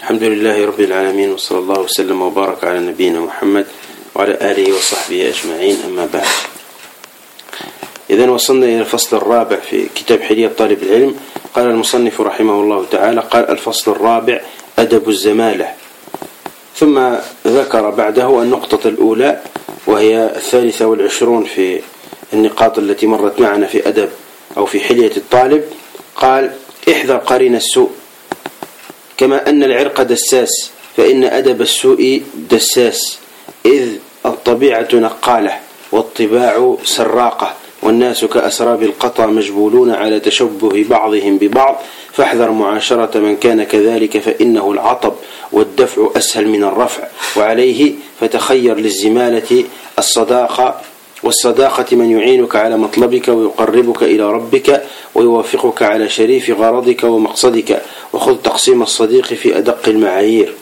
الحمد لله رب العالمين، وصلى الله وسلم وبارك على نبينا محمد وعلى آله وصحبه أجمعين، أما بعد. إذن وصلنا إلى الفصل الرابع في كتاب حلية طالب العلم. قال المصنف رحمه الله تعالى: قال الفصل الرابع: أدب الزمالة. ثم ذكر بعده النقطة الأولى وهي 23 في النقاط التي مرت معنا في أدب أو في حلية الطالب. قال: احذر قرين السوء، كما أن العرق دساس فإن أدب السوء دساس، إذ الطبيعة نقالة والطباع سراقة، والناس كأسراب القطا مجبولون على تشبه بعضهم ببعض، فاحذر معاشرة من كان كذلك، فإنه العطب والدفع أسهل من الرفع، وعليه فتخير للزمالة الصداقة، والصداقة من يعينك على مطلبك ويقربك إلى ربك ويوافقك على شريف غرضك ومقصدك، وخذ تقسيم الصديق في أدق المعايير.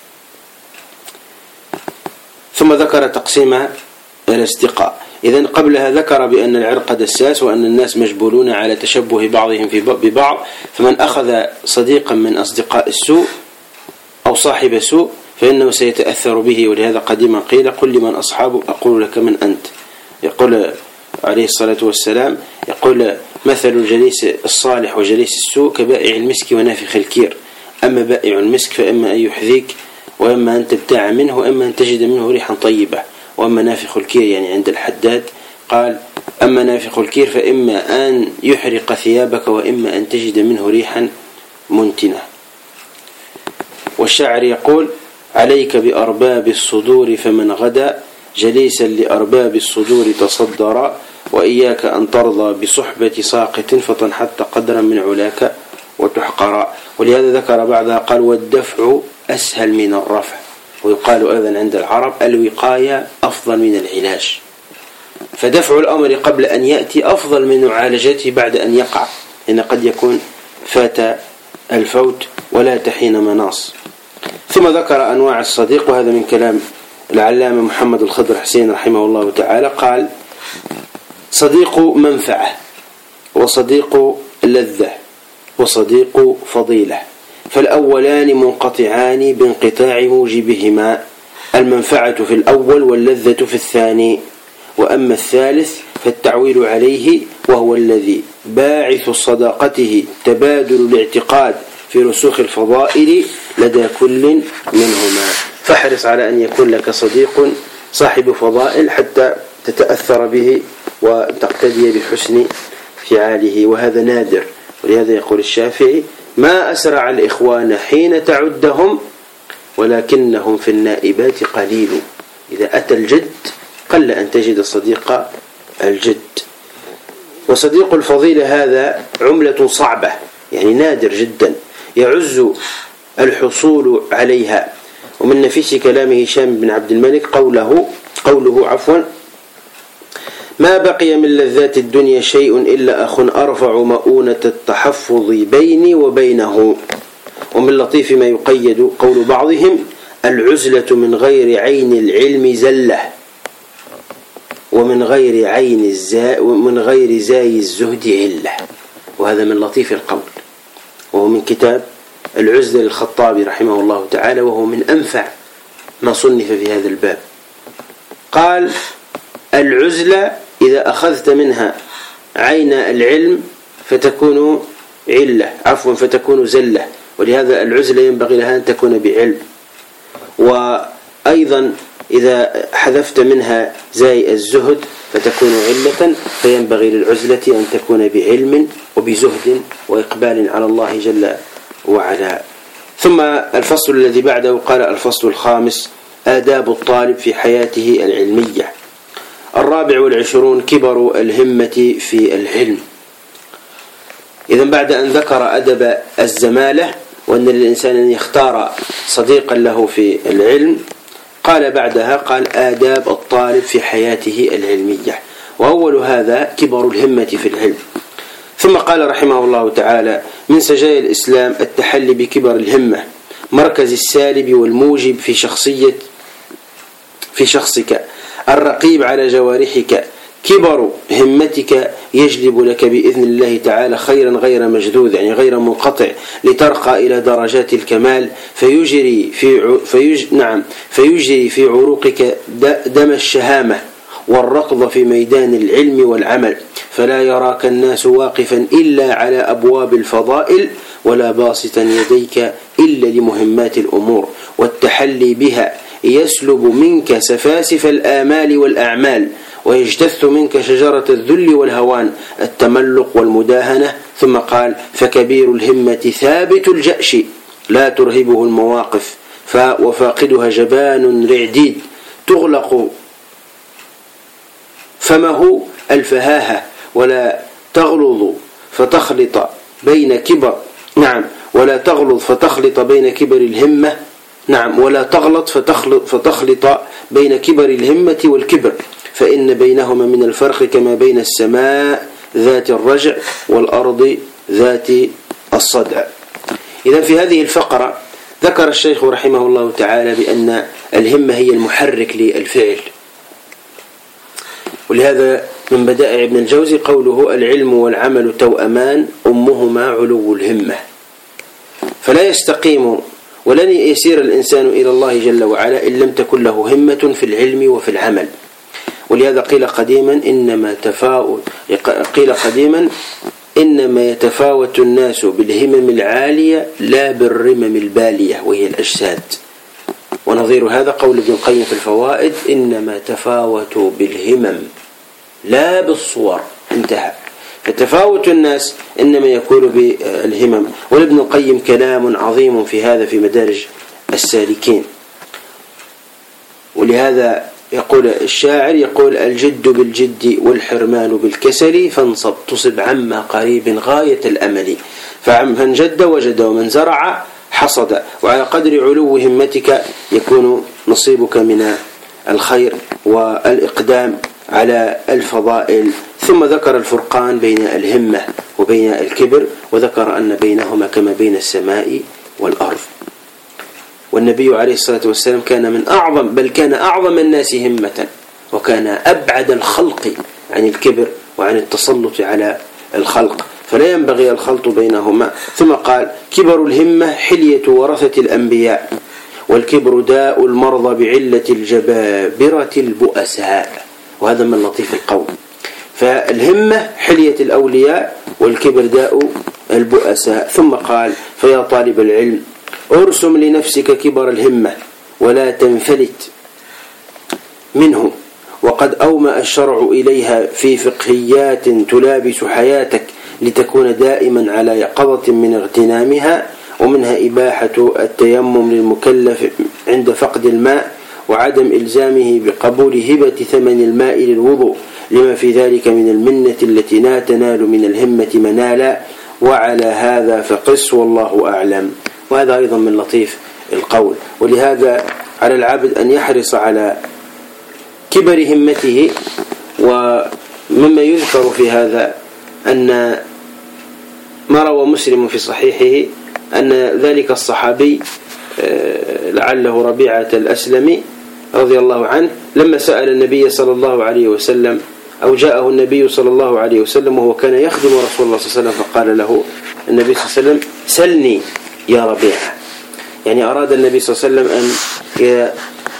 ثم ذكر تقسيم الأصدقاء. إذن قبلها ذكر بأن العرق دساس وأن الناس مجبولون على تشبه بعضهم ببعض، فمن أخذ صديقا من أصدقاء السوء أو صاحب سوء فإنه سيتأثر به. ولهذا قديما قيل: قل لمن أصحابك أقول لك من أنت. يقول عليه الصلاة والسلام: يقول مثل الجليس الصالح وجليس السوء كبائع المسك ونافخ الكير، أما بائع المسك فإما أن يحذيك وإما أن تبتاع منه وإما أن تجد منه ريحا طيبة، وأما نافخ الكير يعني عند الحداد قال: أما نافخ الكير فإما أن يحرق ثيابك وإما أن تجد منه ريحا منتنة. والشاعر يقول: عليك بأرباب الصدور فمن غدا جليسا لأرباب الصدور تصدرا، وإياك أن ترضى بصحبة ساقط فتنحط قدرا من علاك وتحقرا. ولهذا ذكر بعدها قال: والدفع أسهل من الرفع. ويقال أيضا عند العرب: الوقاية أفضل من العلاج، فدفع الأمر قبل أن يأتي أفضل من معالجته بعد أن يقع، لأن قد يكون فات الفوت ولا تحين مناص. ثم ذكر أنواع الصديق، وهذا من كلام العلامة محمد الخضر حسين رحمه الله تعالى. قال: صديق منفعة، وصديق لذة، وصديق فضيلة، فالأولان منقطعان بانقطاع موجبهما، المنفعة في الأول واللذة في الثاني، وأما الثالث فالتعويل عليه، وهو الذي باعث صداقته تبادل الاعتقاد في رسوخ الفضائل لدى كل منهما. فاحرص على أن يكون لك صديق صاحب فضائل حتى تتأثر به وتقتدي بحسن فعاله، وهذا نادر. ولهذا يقول الشافعي: ما أسرع الإخوان حين تعدهم، ولكنهم في النائبات قليل. إذا أتى الجد قل أن تجد صديق الجد. وصديق الفضيلة هذا عملة صعبة، يعني نادر جدا، يعز الحصول عليها. ومن نفيس كلام هشام بن عبد الملك قوله ما بقي من لذات الدنيا شيء إلا أخ أرفع مؤونة التحفظ بيني وبينه. ومن لطيف ما يقيد قول بعضهم: العزلة من غير عين العلم زلة، ومن غير زاي الزهد علة. وهذا من لطيف القول، وهو من كتاب العزلة للخطابي رحمه الله تعالى، وهو من أنفع ما صنف في هذا الباب. قال: العزلة إذا أخذت منها عين العلم فتكون فتكون زلة، ولهذا العزلة ينبغي لها أن تكون بعلم. وأيضا إذا حذفت منها زاي الزهد فتكون علة، فينبغي للعزلة أن تكون بعلم وبزهد وإقبال على الله جل وعلا. ثم الفصل الذي بعده قال: الفصل الخامس: آداب الطالب في حياته العلمية. 24 كبر الهمة في العلم. إذن بعد أن ذكر أدب الزمالة وأن للإنسان أن يختار صديقا له في العلم، قال بعدها قال: آداب الطالب في حياته العلمية، وأول هذا كبر الهمة في العلم. ثم قال رحمه الله تعالى: من سجايا الإسلام التحلي بكبر الهمة، مركز السالب والموجب في شخصك، الرقيب على جوارحك، كبر همتك يجلب لك بإذن الله تعالى خيرا غير مجذوذ، يعني غير منقطع، لترقى إلى درجات الكمال، فيجري في عروقك دم الشهامة والركض في ميدان العلم والعمل، فلا يراك الناس واقفا إلا على أبواب الفضائل، ولا باسطا يديك إلا لمهمات الأمور، والتحلي بها يسلب منك سفاسف الآمال والأعمال، ويجتث منك شجرة الذل والهوان، التملق والمداهنة. ثم قال: فكبير الهمة ثابت الجأش لا ترهبه المواقف، وفاقدها جبان رعديد تغلق فمه الفهاهة، ولا تغلظ فتخلط بين كبر الهمة، ولا تغلط فتخلط بين كبر الهمة والكبر، فإن بينهما من الفرق كما بين السماء ذات الرجع والأرض ذات الصدع. إذا في هذه الفقرة ذكر الشيخ رحمه الله تعالى بأن الهمة هي المحرك للفعل، ولهذا من بدائع ابن الجوزي قوله: العلم والعمل توأمان أمهما علو الهمة. فلا يستقيم ولن يسير الإنسان إلى الله جل وعلا إن لم تكن له همة في العلم وفي العمل. ولهذا قيل قديما إنما يتفاوت الناس بالهمم العالية لا بالرمم البالية وهي الأجساد. ونظير هذا قول ابن القيم في الفوائد: إنما تفاوتوا بالهمم لا بالصور. انتهى. فتفاوت الناس إنما يكون بالهمم. ولابن القيم كلام عظيم في هذا في مدارج السالكين. ولهذا يقول الشاعر: الجد بالجد والحرمان بالكسل، فانصب تصب عما قريب غاية الأمل، فمن جد وجد ومن زرع حصد. وعلى قدر علو همتك يكون نصيبك من الخير والإقدام على الفضائل. ثم ذكر الفرقان بين الهمة وبين الكبر، وذكر أن بينهما كما بين السماء والأرض. والنبي عليه الصلاة والسلام كان أعظم الناس همة، وكان أبعد الخلق عن الكبر وعن التسلط على الخلق، فلا ينبغي الخلط بينهما. ثم قال: كبر الهمة حلية ورثة الأنبياء، والكبر داء المرضى بعلة الجبابرة البؤساء. وهذا من لطيف القول. فالهمة حلية الأولياء، والكبر داء البؤساء. ثم قال: فيا طالب العلم ارسم لنفسك كبر الهمة ولا تنفلت منه، وقد أومأ الشرع إليها في فقهيات تلابس حياتك، لتكون دائما على يقظة من اغتنامها. ومنها إباحة التيمم للمكلف عند فقد الماء، وعدم إلزامه بقبول هبة ثمن الماء للوضوء، لما في ذلك من المنة التي لا تنال من الهمة منالا. وعلى هذا فقس والله أعلم. وهذا أيضا من لطيف القول. ولهذا على العبد أن يحرص على كبر همته. ومما يذكر في هذا أن ما روى مسلم في صحيحه أن ذلك الصحابي لعله ربيعة الأسلمي رضي الله عنه لما سأل النبي صلى الله عليه وسلم، أو جاءه النبي صلى الله عليه وسلم وهو كان يخدم رسول الله صلى الله عليه وسلم، فقال له النبي صلى الله عليه وسلم: سلني يا ربيعة. يعني أراد النبي صلى الله عليه وسلم أن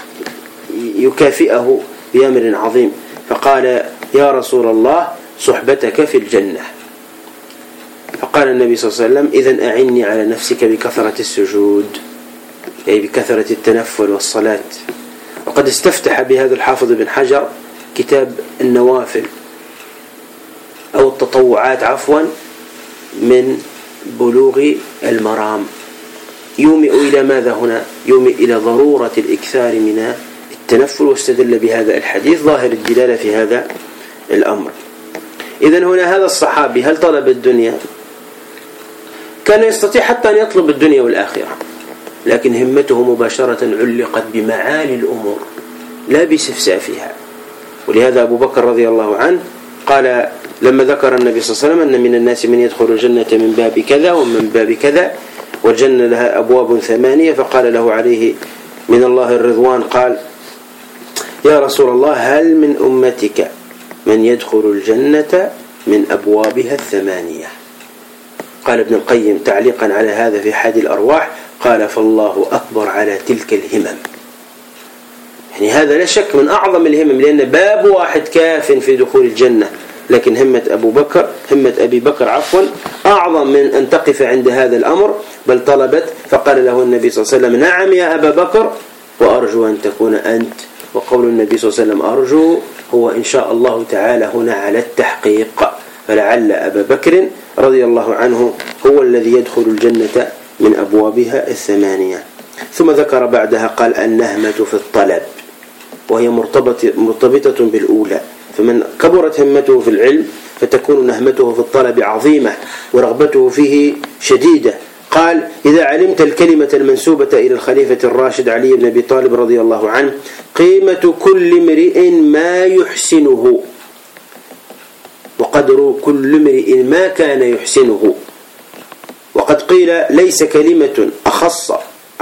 يكافئه بأمر عظيم، فقال: يا رسول الله صحبتك في الجنة. فقال النبي صلى الله عليه وسلم: إذن أعني على نفسك بكثرة السجود، أي بكثرة التنفل والصلاة. وقد استفتح بهذا الحافظ بن حجر كتاب النوافل أو التطوعات من بلوغ المرام، يومئ إلى ماذا هنا؟ يومئ إلى ضرورة الإكثار من التنفل، واستدل بهذا الحديث ظاهر الدلالة في هذا الأمر. إذن هنا هذا الصحابي هل طلب الدنيا؟ كان يستطيع حتى أن يطلب الدنيا والآخرة، لكن همته مباشرة علقت بمعالي الأمور لا بسفسافها. ولهذا أبو بكر رضي الله عنه قال لما ذكر النبي صلى الله عليه وسلم أن من الناس من يدخل الجنة من باب كذا ومن باب كذا، والجنة لها أبواب 8، فقال له عليه من الله الرضوان، قال: يا رسول الله هل من أمتك من يدخل الجنة من أبوابها الثمانية. قال ابن القيم تعليقا على هذا في حادي الأرواح قال فالله أكبر على تلك الهمم. يعني هذا لا شك من أعظم الهمم، لأن باب واحد كاف في دخول الجنة، لكن همة أبي بكر أعظم من أن تقف عند هذا الأمر، بل طلبت فقال له النبي صلى الله عليه وسلم نعم يا أبا بكر وأرجو أن تكون أنت. وقول النبي صلى الله عليه وسلم أرجو هو إن شاء الله تعالى هنا على التحقيق، فلعل أبا بكر رضي الله عنه هو الذي يدخل الجنة من أبوابها الثمانية. ثم ذكر بعدها قال النهمة في الطلب، وهي مرتبطة بالأولى، فمن كبرت همته في العلم فتكون نهمته في الطلب عظيمة ورغبته فيه شديدة. قال إذا علمت الكلمة المنسوبة إلى الخليفة الراشد علي بن أبي طالب رضي الله عنه قيمة كل امرئ ما يحسنه وقدر كل امرئ ما كان يحسنه. وقد قيل ليس كلمة أحض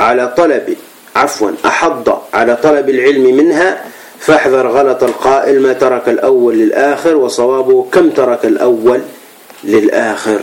على طلب العلم منها، فاحذر غلط القائل ما ترك الأول للآخر، وصوابه كم ترك الأول للآخر.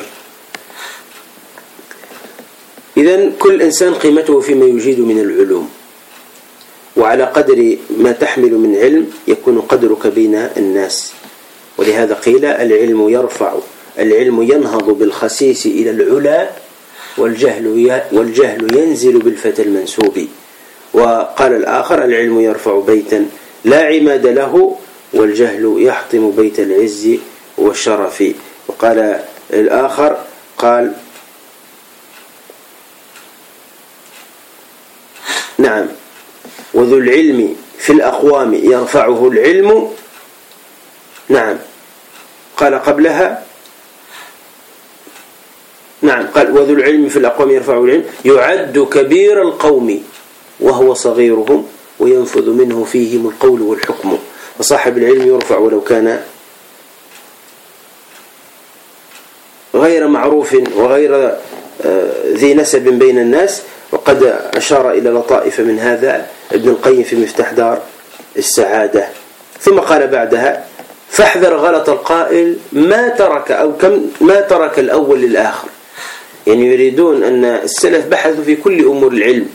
إذن كل إنسان قيمته فيما يجيد من العلوم، وعلى قدر ما تحمل من علم يكون قدرك بين الناس. ولهذا قيل العلم ينهض بالخسيس إلى العلا، والجهل ينزل بالفتى المنسوب. وقال الآخر العلم يرفع بيتا لا عماد له، والجهل يحطم بيت العز والشرف. وقال الآخر قال نعم وذو العلم في الأقوام يرفعه العلم. نعم قال قبلها نعم قال وذو العلم في الأقوام يرفعه العلم يعد كبير القوم وهو صغيرهم وينفذ منه فيهم القول والحكم. وصاحب العلم يرفع ولو كان غير معروف وغير ذي نسب بين الناس. وقد أشار إلى لطائف من هذا ابن القيم في مفتاح دار السعادة. ثم قال بعدها فاحذر غلط القائل ما ترك الأول للآخر، يعني يريدون أن السلف بحثوا في كل أمور العلم،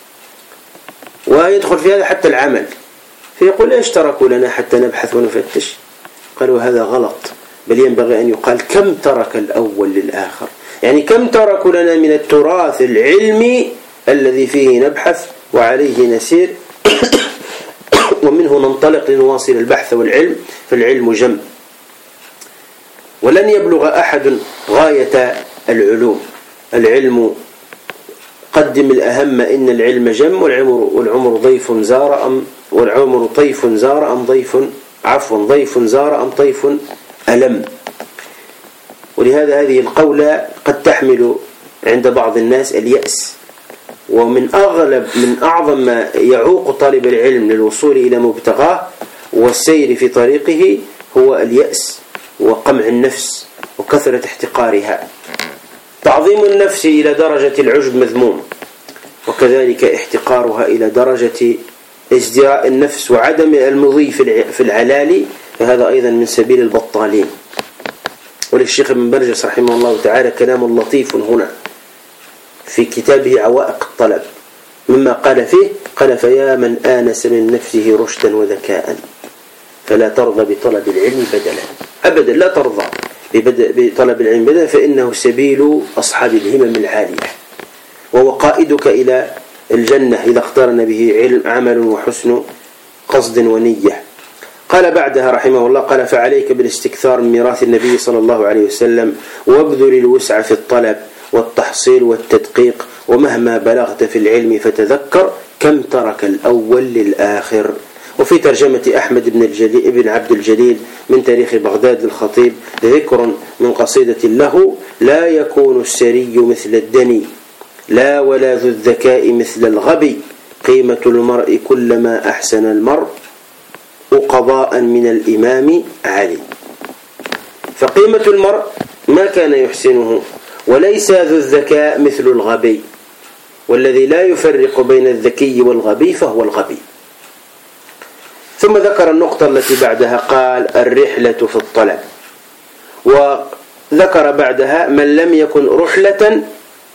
ويدخل في هذا حتى العمل، فيقول ايش تركوا لنا حتى نبحث ونفتش؟ قالوا هذا غلط، بل ينبغي أن يقال كم ترك الأول للآخر، يعني كم تركوا لنا من التراث العلمي الذي فيه نبحث وعليه نسير ومنه ننطلق لنواصل البحث والعلم، فالعلم جم، ولن يبلغ أحد غاية العلم قدم الأهم إن العلم جم، والعمر ضيف زار أم طيف ألم. ولهذا هذه القولة قد تحمل عند بعض الناس اليأس، ومن أعظم ما يعوق طالب العلم للوصول إلى مبتغاه والسير في طريقه هو اليأس وقمع النفس وكثرة احتقارها. تعظيم النفس إلى درجة العجب مذموم، وكذلك احتقارها إلى درجة ازدراء النفس وعدم المضي في العلالي، فهذا أيضا من سبيل البطالين. وللشيخ ابن برجس رحمه الله تعالى كلام لطيف هنا في كتابه عوائق الطلب، مما قال فيه قال فيا من آنس من نفسه رشدا وذكاء فلا ترضى بطلب العلم بدلا، أبدا لا ترضى بطلب العلم بدلا، فإنه سبيل أصحاب الهمم العالية، وهو قائدك إلى الجنة إذا اقترن به عمل وحسن قصد ونية. قال بعدها رحمه الله قال فعليك بالاستكثار من ميراث النبي صلى الله عليه وسلم، وابذل الوسع في الطلب والتحصيل والتدقيق، ومهما بلغت في العلم فتذكر كم ترك الأول للآخر. وفي ترجمة أحمد بن عبد الجليل من تاريخ بغداد الخطيب ذكر من قصيدة له لا يكون السري مثل الدني لا ولا ذو الذكاء مثل الغبي، قيمة المرء كلما أحسن المرء وقضاء من الإمام علي. فقيمة المرء ما كان يحسنه، وليس ذو الذكاء مثل الغبي، والذي لا يفرق بين الذكي والغبي فهو الغبي. ثم ذكر النقطة التي بعدها قال الرحلة في الطلب، وذكر بعدها من لم يكن رحلة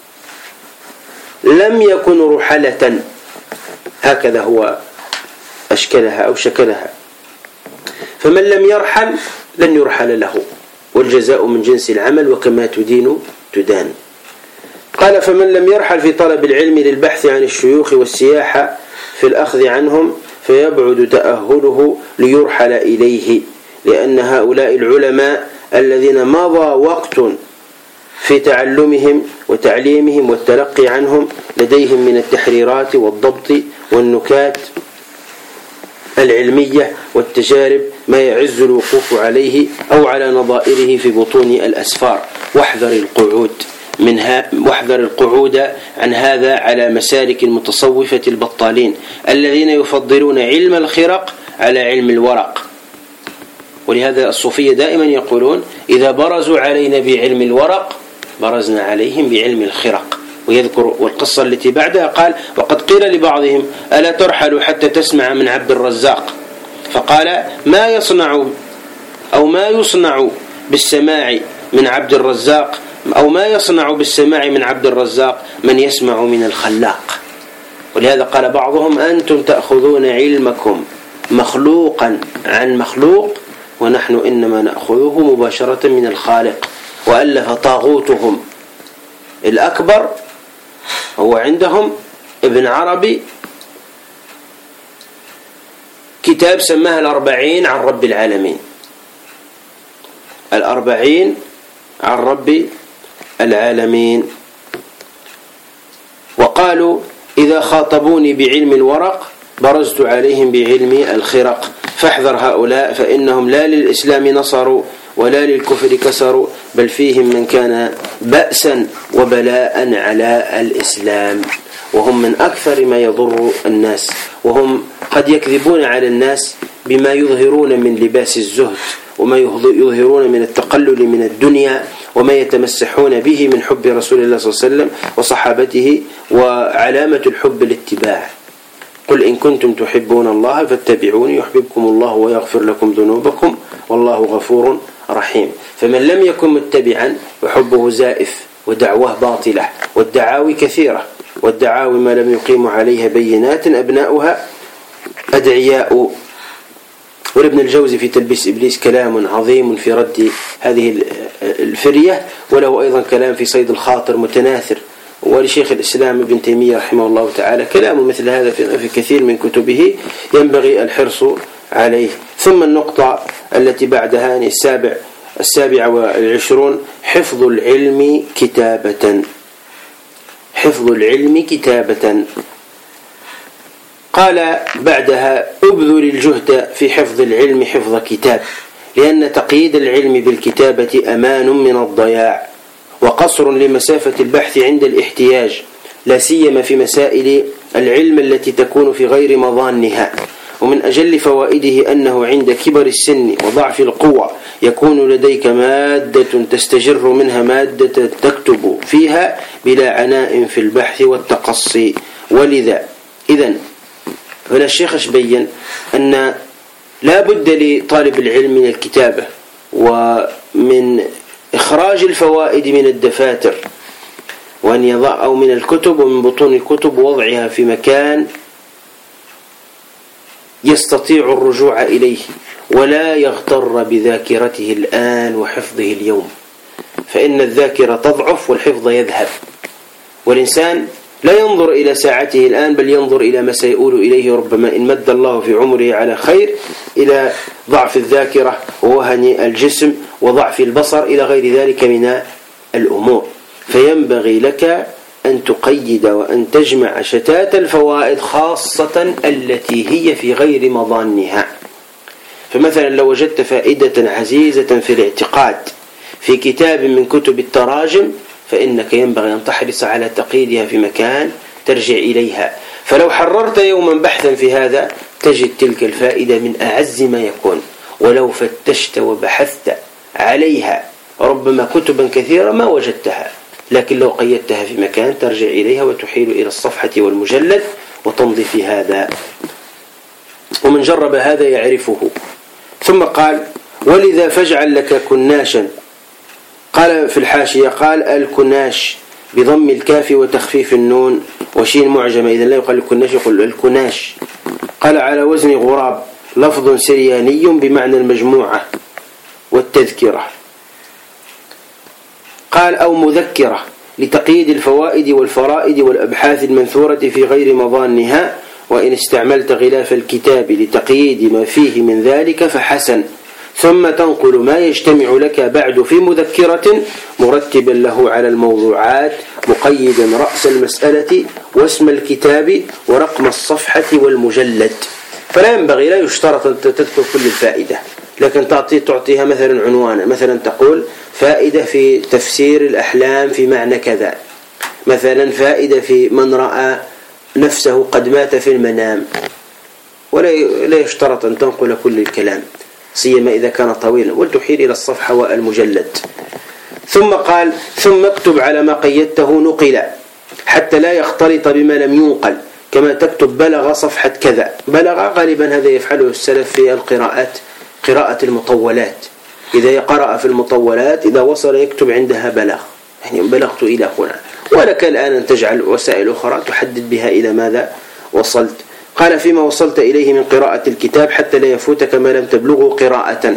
لم يكن رحلة، هكذا هو أشكلها أو شكلها. فمن لم يرحل لن يرحل له، والجزاء من جنس العمل وكما تدين تدان. قال فمن لم يرحل في طلب العلم للبحث عن الشيوخ والسياحة في الأخذ عنهم فيبعد تأهله ليرحل إليه، لأن هؤلاء العلماء الذين مضى وقت في تعلمهم وتعليمهم والتلقي عنهم لديهم من التحريرات والضبط والنكات العلمية والتجارب ما يعز الوقوف عليه أو على نظائره في بطون الأسفار. واحذر القعود عن هذا على مسالك المتصوفة البطالين الذين يفضلون علم الخرق على علم الورق. ولهذا الصوفية دائما يقولون إذا برزوا علينا بعلم الورق برزنا عليهم بعلم الخرق. ويذكر والقصة التي بعدها قال وقد قيل لبعضهم ألا ترحل حتى تسمع من عبد الرزاق، فقال ما يصنع بالسماع من عبد الرزاق أو ما يصنع بالسماع من عبد الرزاق من يسمع من الخلاق. ولهذا قال بعضهم أنتم تأخذون علمكم مخلوقا عن مخلوق ونحن إنما نأخذه مباشرة من الخالق. وألف طاغوتهم الأكبر هو عندهم ابن عربي كتاب سماه الأربعين عن رب العالمين، الأربعين عن رب العالمين. وقالوا إذا خاطبوني بعلم الورق برزت عليهم بعلم الخرق، فاحذر هؤلاء فإنهم لا للإسلام نصروا ولا للكفر كسروا، بل فيهم من كان بأسا وبلاء على الإسلام، وهم من أكثر ما يضر الناس، وهم قد يكذبون على الناس بما يظهرون من لباس الزهد وما يظهرون من التقلل من الدنيا وما يتمسحون به من حب رسول الله صلى الله عليه وسلم وصحابته، وعلامة الحب الاتباع. قل إن كنتم تحبون الله فاتبعوني يحببكم الله ويغفر لكم ذنوبكم والله غفور رحيم. فمن لم يكن متبعا فحبه زائف ودعواه باطلة، والدعاوي كثيرة، والدعاوي ما لم يقيم عليها بينات أبناؤها أدعياء. ولابن الجوزي في تلبيس إبليس كلام عظيم في رد هذه الفرية، وله أيضا كلام في صيد الخاطر متناثر. ولشيخ الإسلام ابن تيمية رحمه الله تعالى كلام مثل هذا في كثير من كتبه ينبغي الحرص عليه. ثم النقطة التي بعدها يعني 27 حفظ العلم كتابة. حفظ العلم كتابة. قال بعدها أبذل الجهد في حفظ العلم حفظ كتاب، لأن تقييد العلم بالكتابة أمان من الضياع وقصر لمسافة البحث عند الاحتياج، لا سيما في مسائل العلم التي تكون في غير مظانها. ومن أجل فوائده أنه عند كبر السن وضعف القوة يكون لديك مادة تستجر منها مادة تكتب فيها بلا عناء في البحث والتقصي. ولذا هنا الشيخ بين أن لا بد لطالب العلم من الكتابة ومن إخراج الفوائد من الدفاتر، وأن يضع أو من الكتب ومن بطون الكتب ووضعها في مكان يستطيع الرجوع إليه، ولا يغتر بذاكرته الآن وحفظه اليوم، فإن الذاكرة تضعف والحفظ يذهب. والإنسان لا ينظر إلى ساعته الآن بل ينظر إلى ما سيؤول إليه ربما إن مد الله في عمره على خير، إلى ضعف الذاكرة ووهن الجسم وضعف البصر إلى غير ذلك من الأمور. فينبغي لك أن تقيد وأن تجمع شتات الفوائد خاصة التي هي في غير مظانها. فمثلا لو وجدت فائدة عزيزة في الاعتقاد في كتاب من كتب التراجم فإنك ينبغي أن تحرص على تقييدها في مكان ترجع إليها. فلو حررت يوما بحثا في هذا تجد تلك الفائدة من أعز ما يكون، ولو فتشت وبحثت عليها ربما كتبا كثيرة ما وجدتها، لكن لو قيدتها في مكان ترجع إليها وتحيل إلى الصفحة والمجلد وتمضي في هذا. ومن جرب هذا يعرفه. ثم قال: ولذا فاجعل لك كناشا. قال في الحاشية: قال الكناش بضم الكاف وتخفيف النون وشين معجمة، إذن لا يقال الكناش، يقول الكناش. قال: على وزن غراب، لفظ سرياني بمعنى المجموعة والتذكرة. قال: أو مذكرة، لتقييد الفوائد والفرائد والأبحاث المنثورة في غير مظانها، وإن استعملت غلاف الكتاب لتقييد ما فيه من ذلك فحسن. ثم تنقل ما يجتمع لك بعد في مذكرة مرتبا له على الموضوعات، مقيدا رأس المسألة واسم الكتاب ورقم الصفحة والمجلد. فلا ينبغي، لا يشترط أن تذكر كل الفائدة، لكن تعطيها مثلا عنوانا، مثلا تقول فائدة في تفسير الأحلام في معنى كذا، مثلا فائدة في من رأى نفسه قد مات في المنام، ولا يشترط أن تنقل كل الكلام، سيما إذا كان طويلا، ولتحيل إلى الصفحة والمجلد. ثم قال: ثم اكتب على ما قيدته نقل، حتى لا يختلط بما لم ينقل، كما تكتب بلغ صفحة كذا. بلغ غالبا هذا يفعله السلف في القراءات، قراءة المطولات، إذا قرأ في المطولات إذا وصل يكتب عندها بلغ، يعني بلغت إلى هنا. ولك الآن أن تجعل وسائل أخرى تحدد بها إلى ماذا وصلت. قال: فيما وصلت إليه من قراءة الكتاب، حتى لا يفوتك ما لم تبلغه قراءة.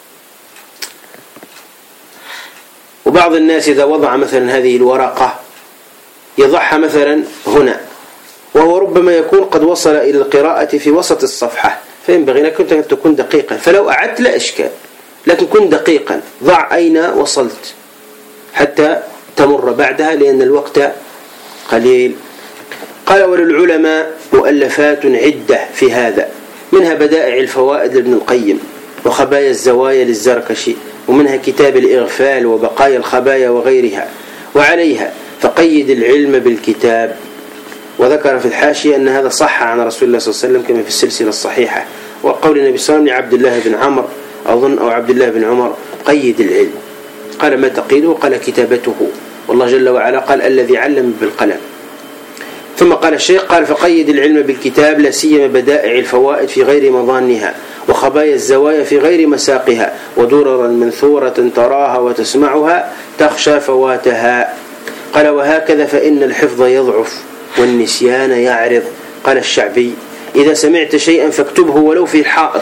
وبعض الناس إذا وضع مثلا هذه الورقة يضعها مثلا هنا، وهو ربما يكون قد وصل إلى القراءة في وسط الصفحة، فينبغي لك أن تكون دقيقا. فلو أعدت لا إشكال، لكن كن دقيقا، ضع أين وصلت حتى تمر بعدها، لأن الوقت قليل. قال: وللعلماء مؤلفات عدة في هذا، منها بدائع الفوائد لابن القيم، وخبايا الزوايا للزركشي، ومنها كتاب الإغفال وبقايا الخبايا وغيرها. وعليها فقيد العلم بالكتاب. وذكر في الحاشية أن هذا صح عن رسول الله صلى الله عليه وسلم كما في السلسلة الصحيحة، وقول النبي صلى الله عليه وسلم لعبد الله بن عمرو أظن أو عبد الله بن عمر: قيد العلم. قال: ما تقيده؟ قال: كتابته. والله جل وعلا قال: الذي علم بالقلم. ثم قال الشيخ: قال: فقيد العلم بالكتاب، لا سيما بدائع الفوائد في غير مظانها، وخبايا الزوايا في غير مساقها، ودررا منثورة تراها وتسمعها تخشى فواتها. قال: وهكذا فإن الحفظ يضعف والنسيان يعرض. قال الشعبي: إذا سمعت شيئا فاكتبه ولو في الحائط.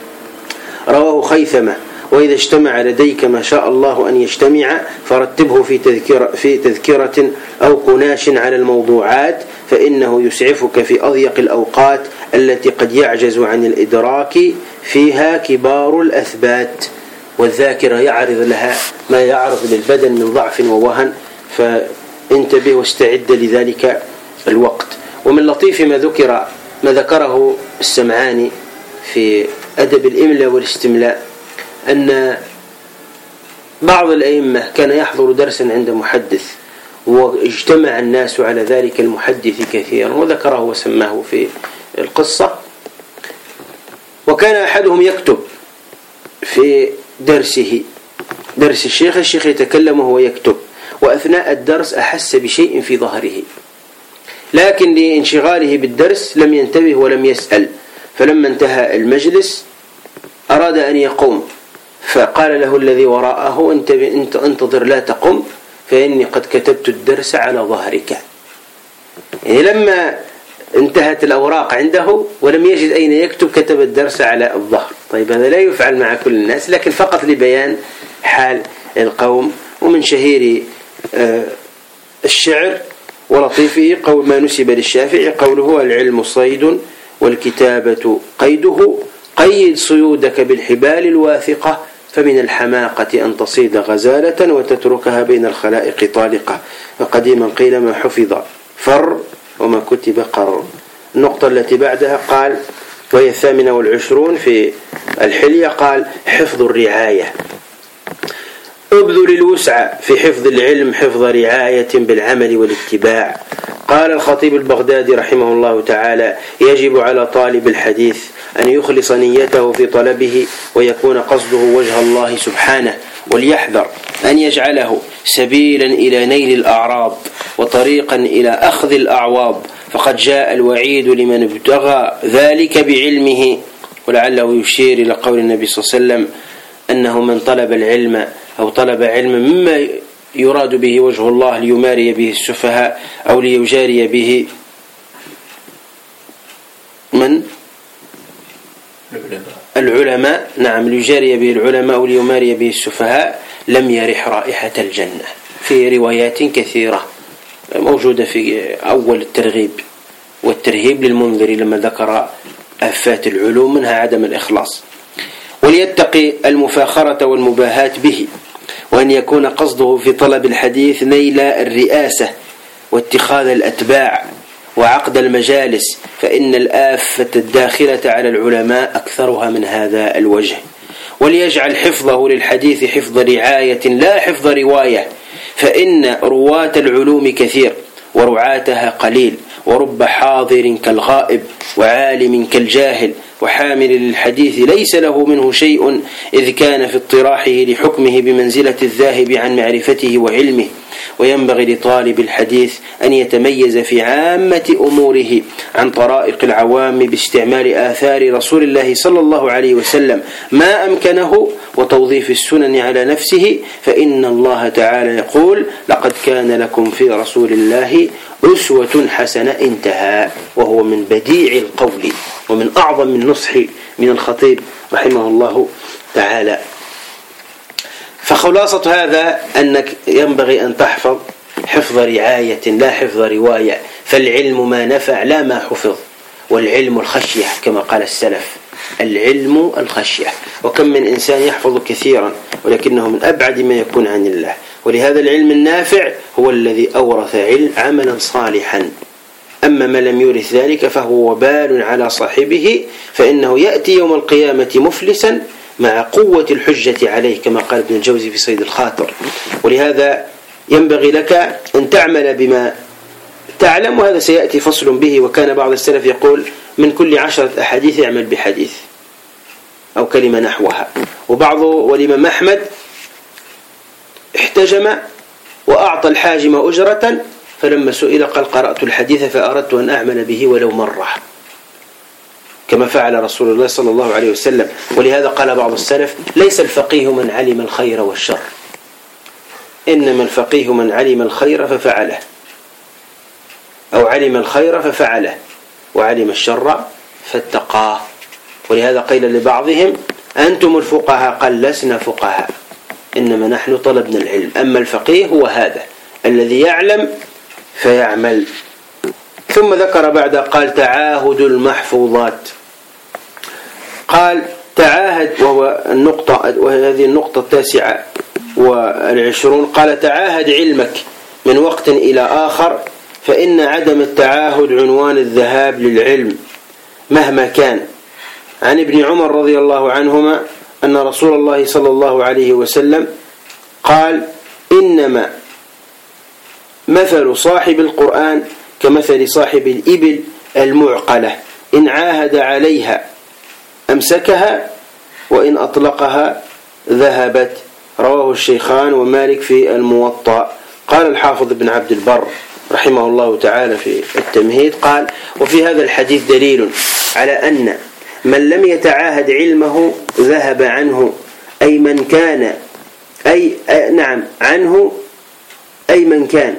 رواه خيثمة: وإذا اجتمع لديك ما شاء الله أن يجتمع فرتبه في تذكرة أو قناش على الموضوعات، فإنه يسعفك في أضيق الأوقات التي قد يعجز عن الإدراك فيها كبار الأثبات. والذاكرة يعرض لها ما يعرض للبدن من ضعف ووهن، فانتبه واستعد لذلك الوقت. ومن لطيف ما ذكره السمعاني في أدب الإملاء والاستملاء، أن بعض الأئمة كان يحضر درسا عند محدث، واجتمع الناس على ذلك المحدث كثيرا، وذكره وسماه في القصة. وكان أحدهم يكتب في درسه، درس الشيخ يتكلم وهو يكتب، وأثناء الدرس أحس بشيء في ظهره، لكن لانشغاله بالدرس لم ينتبه ولم يسأل. فلما انتهى المجلس أراد أن يقوم، فقال له الذي وراءه: أنت انتظر لا تقم، فإني قد كتبت الدرس على ظهرك. يعني لما انتهت الأوراق عنده ولم يجد أين يكتب كتب الدرس على الظهر. طيب هذا لا يفعل مع كل الناس، لكن فقط لبيان حال القوم. ومن شهير الشعر ولطيفه قول ما نسب للشافعي قوله: العلم صيد والكتابة قيده، قيد صيودك بالحبال الواثقة، فمن الحماقة أن تصيد غزالة وتتركها بين الخلائق طالقة. وقديما قيل: ما حفظ فر وما كتب قر. النقطة التي بعدها قال، وهي 28 في الحلية، قال: حفظ الرعاية. ابذل الوسع في حفظ العلم حفظ رعاية بالعمل والاتباع. قال الخطيب البغدادي رحمه الله تعالى: يجب على طالب الحديث أن يخلص نيته في طلبه ويكون قصده وجه الله سبحانه، وليحذر أن يجعله سبيلا إلى نيل الأعراض وطريقا إلى أخذ الأعواض، فقد جاء الوعيد لمن ابتغى ذلك بعلمه. ولعله يشير إلى قول النبي صلى الله عليه وسلم أنه من طلب العلم أو طلب علما مما يراد به وجه الله ليماري به السفهاء أو ليجاري به من العلماء، نعم، ليجاري به العلماء أو ليماري به السفهاء، لم يرح رائحة الجنة. في روايات كثيرة موجودة في أول الترغيب والترهيب للمنذري لما ذكر آفات العلوم منها عدم الإخلاص. وليتقي المفاخرة والمباهات به، وأن يكون قصده في طلب الحديث نيل الرئاسة واتخاذ الأتباع وعقد المجالس، فإن الآفة الداخلة على العلماء أكثرها من هذا الوجه. وليجعل حفظه للحديث حفظ رعاية لا حفظ رواية، فإن رواة العلوم كثير ورعاتها قليل، ورب حاضر كالغائب وعالم كالجاهل، وحامل للحديث ليس له منه شيء، إذ كان في اطراحه لحكمه بمنزلة الذاهب عن معرفته وعلمه. وينبغي لطالب الحديث أن يتميز في عامة أموره عن طرائق العوام باستعمال آثار رسول الله صلى الله عليه وسلم ما أمكنه، وتوظيف السنن على نفسه، فإن الله تعالى يقول: لقد كان لكم في رسول الله أسوة حسنة، انتهى. وهو من بديع القول ومن أعظم النصح من الخطيب رحمه الله تعالى. فخلاصة هذا أنك ينبغي أن تحفظ حفظ رعاية لا حفظ رواية، فالعلم ما نفع لا ما حفظ، والعلم الخشية كما قال السلف، العلم الخشية. وكم من إنسان يحفظ كثيرا ولكنه من أبعد ما يكون عن الله. ولهذا العلم النافع هو الذي أورث عملا صالحا. أما ما لم يورث ذلك فهو وبال على صاحبه، فإنه يأتي يوم القيامة مفلسا مع قوة الحجة عليه، كما قال ابن الجوزي في صيد الخاطر. ولهذا ينبغي لك أن تعمل بما تعلم، وهذا سيأتي فصل به. وكان بعض السلف يقول: من كل 10 أحاديث يعمل بحديث أو كلمة نحوها. والإمام أحمد احتجم وأعطى الحاجم أجرة، فلما سئل قال: قرأت الحديث فأردت أن أعمل به ولو مرة، كما فعل رسول الله صلى الله عليه وسلم. ولهذا قال بعض السلف: ليس الفقيه من علم الخير والشر، إنما الفقيه من علم الخير ففعله، أو علم الخير ففعله، وعلم الشر فاتقاه. ولهذا قيل لبعضهم: أنتم الفقهاء، قال: لسنا فقهاء، إنما نحن طلبنا العلم. أما الفقيه هو هذا الذي يعلم فيعمل. ثم ذكر بعد قال: تعاهد المحفوظات. قال: تعاهد، وهو النقطة، وهذه النقطة 29. قال: تعاهد علمك من وقت إلى آخر، فإن عدم التعاهد عنوان الذهاب للعلم مهما كان. عن ابن عمر رضي الله عنهما أن رسول الله صلى الله عليه وسلم قال: إنما مثل صاحب القرآن كمثل صاحب الإبل المعقلة، إن عاهد عليها أمسكها، وإن أطلقها ذهبت. رواه الشيخان ومالك في الموطأ. قال الحافظ ابن عبد البر رحمه الله تعالى في التمهيد قال: وفي هذا الحديث دليل على أن من لم يتعاهد علمه ذهب عنه، أي من كان عنه أي من كان،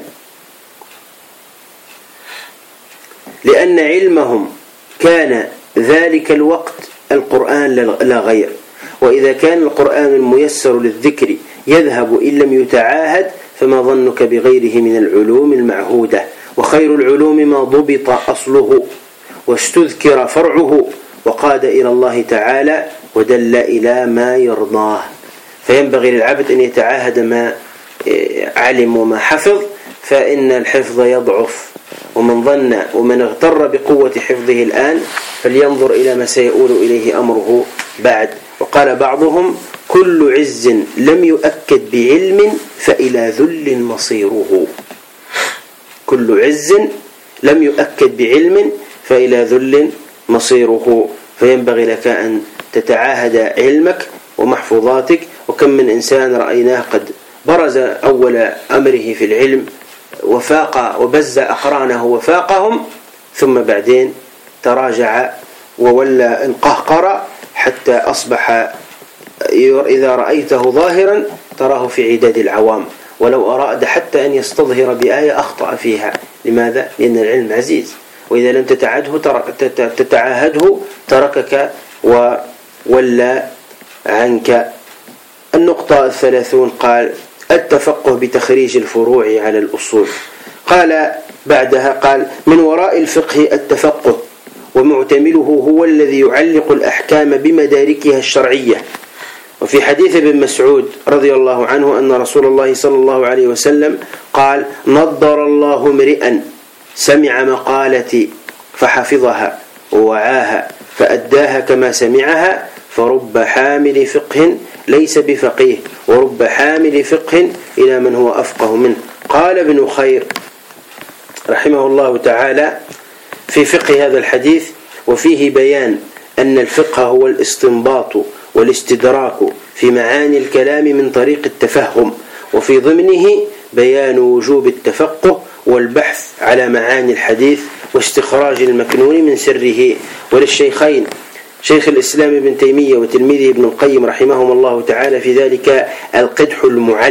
لأن علمهم كان ذلك الوقت القرآن لا غير. وإذا كان القرآن الميسر للذكر يذهب إن لم يتعاهد، فما ظنك بغيره من العلوم المعهودة؟ وخير العلوم ما ضبط أصله واستذكر فرعه، وقاد إلى الله تعالى ودل إلى ما يرضاه. فينبغي للعبد أن يتعاهد ما علم وما حفظ، فإن الحفظ يضعف. ومن اغتر بقوة حفظه الآن فلينظر إلى ما سيؤول إليه أمره بعد. وقال بعضهم: كل عز لم يؤكد بعلم فإلى ذل مصيره. كل عز لم يؤكد بعلم فإلى ذل مصيره. فينبغي لك أن تتعاهد علمك ومحفوظاتك. وكم من إنسان رأيناه قد برز أول أمره في العلم وفاق وبز أقرانه وفاقهم، ثم بعدين تراجع وولى القهقرة حتى أصبح إذا رأيته ظاهرا تراه في عداد العوام، ولو أراد حتى أن يستظهر بآية أخطأ فيها. لماذا؟ لأن العلم عزيز، وإذا لم تتعاهده تركك وولى عنك. النقطة 30 قال التفقه بتخريج الفروع على الأصول. قال بعدها قال من وراء الفقه التفقه، ومعتمله هو الذي يعلق الأحكام بمداركها الشرعية. وفي حديث ابن مسعود رضي الله عنه أن رسول الله صلى الله عليه وسلم قال نضر الله امرئا سمع مقالتي فحفظها ووعاها فأداها كما سمعها، فرب حامل فقه ليس بفقيه ورب حامل فقه إلى من هو أفقه منه. قال ابن خير رحمه الله تعالى في فقه هذا الحديث وفيه بيان أن الفقه هو الاستنباط والاستدراك في معاني الكلام من طريق التفهم، وفي ضمنه بيان وجوب التفقه والبحث على معاني الحديث واستخراج المكنون من سره. وللشيخين شيخ الإسلام ابن تيمية وتلميذه ابن القيم رحمهم الله تعالى في ذلك القدح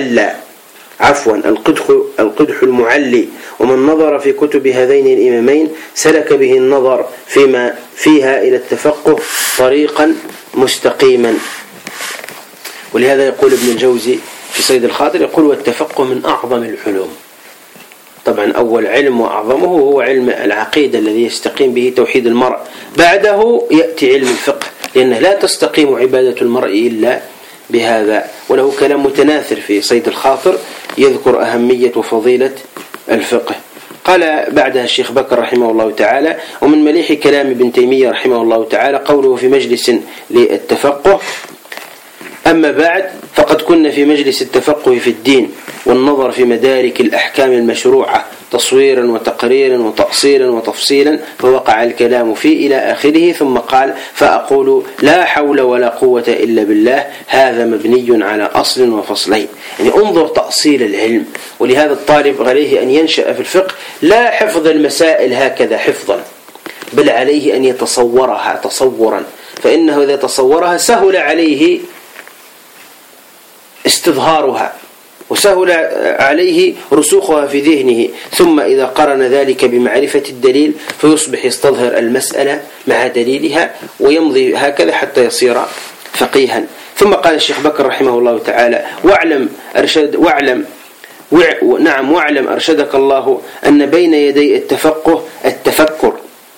المعلي. ومن نظر في كتب هذين الإمامين سلك به النظر فيما فيها إلى التفقه طريقا مستقيما. ولهذا يقول ابن الجوزي في صيد الخاطر يقول والتفقه من أعظم العلوم. طبعا أول علم وأعظمه هو علم العقيدة الذي يستقيم به توحيد المرء، بعده يأتي علم الفقه، لأنه لا تستقيم عبادة المرء إلا بهذا. وله كلام متناثر في صيد الخاطر يذكر أهمية وفضيلة الفقه. قال بعدها الشيخ بكر رحمه الله تعالى ومن مليح كلام ابن تيمية رحمه الله تعالى قوله في مجلس للتفقه أما بعد فقد كنا في مجلس التفقه في الدين والنظر في مدارك الأحكام المشروعة تصويرا وتقريرا وتأصيلا وتفصيلا، فوقع الكلام فيه إلى آخره، ثم قال فأقول لا حول ولا قوة إلا بالله، هذا مبني على أصل وفصلين. يعني انظر تأصيل العلم. ولهذا الطالب عليه أن ينشأ في الفقه لا حفظ المسائل هكذا حفظا، بل عليه أن يتصورها تصورا، فإنه إذا تصورها سهل عليه استظهارها وسهل عليه رسوخها في ذهنه، ثم إذا قرن ذلك بمعرفة الدليل فيصبح يستظهر المسألة مع دليلها ويمضي هكذا حتى يصير فقيها. ثم قال الشيخ بكر رحمه الله تعالى واعلم أرشدك الله أن بين يدي التفقه التفكر،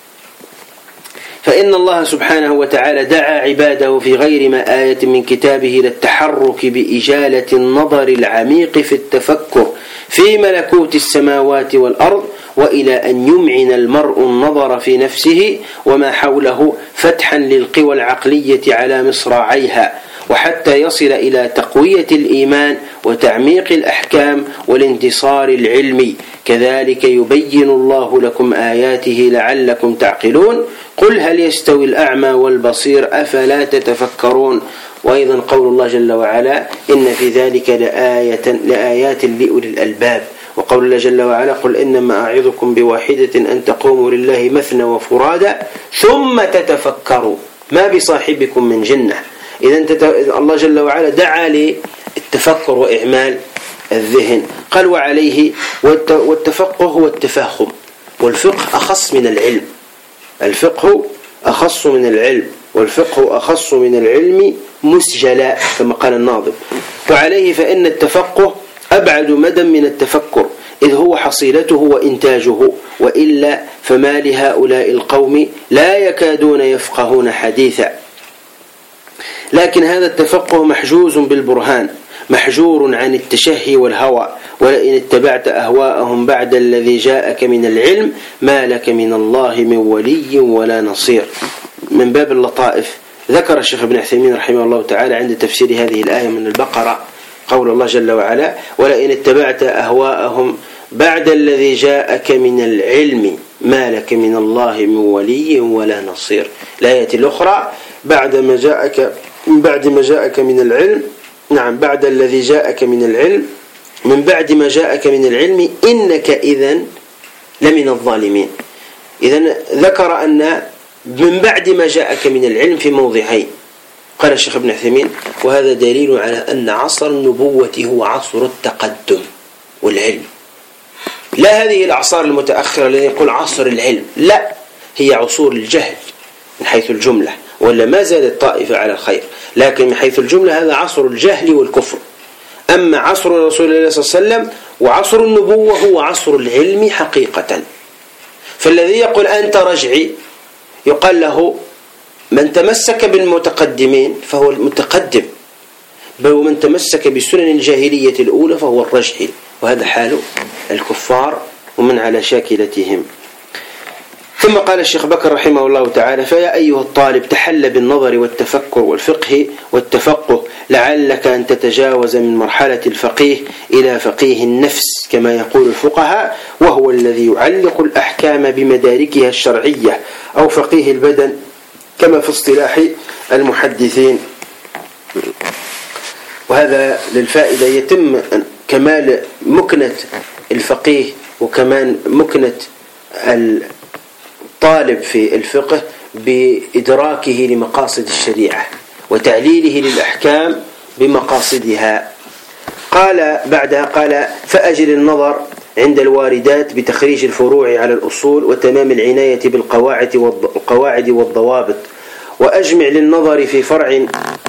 فإن الله سبحانه وتعالى دعا عباده في غير ما آية من كتابه للتحرك بإجالة النظر العميق في التفكر في ملكوت السماوات والأرض، وإلى أن يمعن المرء النظر في نفسه وما حوله فتحا للقوى العقلية على مصراعيها، وحتى يصل إلى تقوية الإيمان وتعميق الأحكام والانتصار العلمي. كذلك يبين الله لكم آياته لعلكم تعقلون. قل هل يستوي الأعمى والبصير أفلا تتفكرون. وأيضا قول الله جل وعلا إن في ذلك لآيات لأولي الألباب. وقول الله جل وعلا قل إنما أعظكم بواحدة أن تقوموا لله مثنى وفرادا ثم تتفكروا ما بصاحبكم من جنة. إذن الله جل وعلا دعا للتفكر وإعمال الذهن. قال وعليه والتفقه هو التفهم، والفقه أخص من العلم. الفقه أخص من العلم، والفقه أخص من العلم مسجلا كما قال الناظم. وعليه فإن التفقه أبعد مدى من التفكر، إذ هو حصيلته وإنتاجه، وإلا فما لهؤلاء القوم لا يكادون يفقهون حديثا. لكن هذا التفقه محجوز بالبرهان، محجور عن التشهي والهوى، ولئن اتبعت أهواءهم بعد الذي جاءك من العلم ما لك من الله من ولي ولا نصير. من باب اللطائف ذكر الشيخ ابن عثيمين رحمه الله تعالى عند تفسير هذه الآية من البقرة قول الله جل وعلا ولئن اتبعت أهواءهم بعد الذي جاءك من العلم ما لك من الله من ولي ولا نصير. الآية الأخرى بعد ما جاءك من العلم، نعم بعد الذي جاءك من العلم، من بعد ما جاءك من العلم إنك إذن لمن الظالمين. إذن ذكر أن من بعد ما جاءك من العلم في موضعين. قال الشيخ ابن عثيمين: وهذا دليل على أن عصر النبوة هو عصر التقدم والعلم، لا هذه الأعصار المتأخرة التي يقول عصر العلم، لا، هي عصور الجهل من حيث الجملة، ولا ما زالت طائفة على الخير، لكن من حيث الجملة هذا عصر الجهل والكفر. أما عصر رسول الله صلى الله عليه وسلم وعصر النبوة هو عصر العلم حقيقة. فالذي يقول أنت رجعي يقال له: من تمسك بالمتقدمين فهو المتقدم، بل ومن تمسك بسنن الجاهلية الأولى فهو الرجعي، وهذا حال الكفار ومن على شاكلتهم. ثم قال الشيخ بكر رحمه الله تعالى: فيا أيها الطالب تحل بالنظر والتفكر والفقه والتفقه، لعلك أن تتجاوز من مرحلة الفقيه إلى فقيه النفس كما يقول الفقهاء، وهو الذي يعلق الأحكام بمداركها الشرعية، أو فقيه البدن كما في اصطلاح المحدثين. وهذا للفائدة يتم كمال مكنة الفقيه وكمان مكنة الطالب في الفقه بإدراكه لمقاصد الشريعة وتعليله للأحكام بمقاصدها. قال بعدها: قال: فأجل النظر عند الواردات بتخريج الفروع على الأصول وتمام العناية بالقواعد والضوابط، وأجمع للنظر في فرع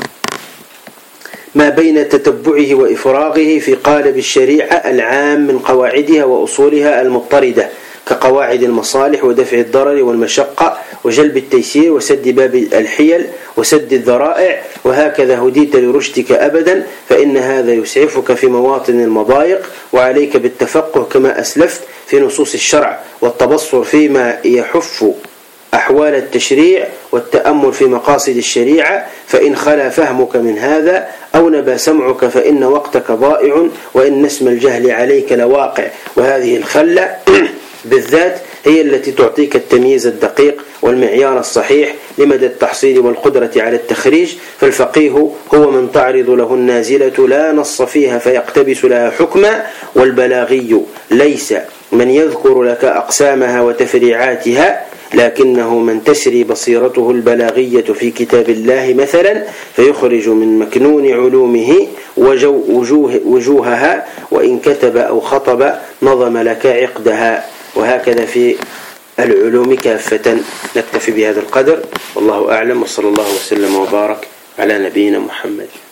ما بين تتبعه وإفراغه في قالب الشريعة العام من قواعدها وأصولها المضطردة، كقواعد المصالح ودفع الضرر والمشقة وجلب التيسير وسد باب الحيل وسد الذرائع، وهكذا هديت لرشدك أبدا، فإن هذا يسعفك في مواطن المضايق. وعليك بالتفقه كما أسلفت في نصوص الشرع، والتبصر فيما يحف أحوال التشريع، والتأمل في مقاصد الشريعة، فإن خلا فهمك من هذا أو نبى سمعك فإن وقتك ضائع، وإن اسم الجهل عليك لواقع. وهذه الخلة بالذات هي التي تعطيك التمييز الدقيق والمعيار الصحيح لمدى التحصيل والقدرة على التخريج. فالفقيه هو من تعرض له النازلة لا نص فيها فيقتبس لها حكما، والبلاغي ليس من يذكر لك أقسامها وتفريعاتها، لكنه من تسري بصيرته البلاغية في كتاب الله مثلا فيخرج من مكنون علومه وجوهها، وإن كتب أو خطب نظم لك عقدها. وهكذا في العلوم كافة. نكتفي بهذا القدر، والله أعلم، وصلى الله وسلم وبارك على نبينا محمد.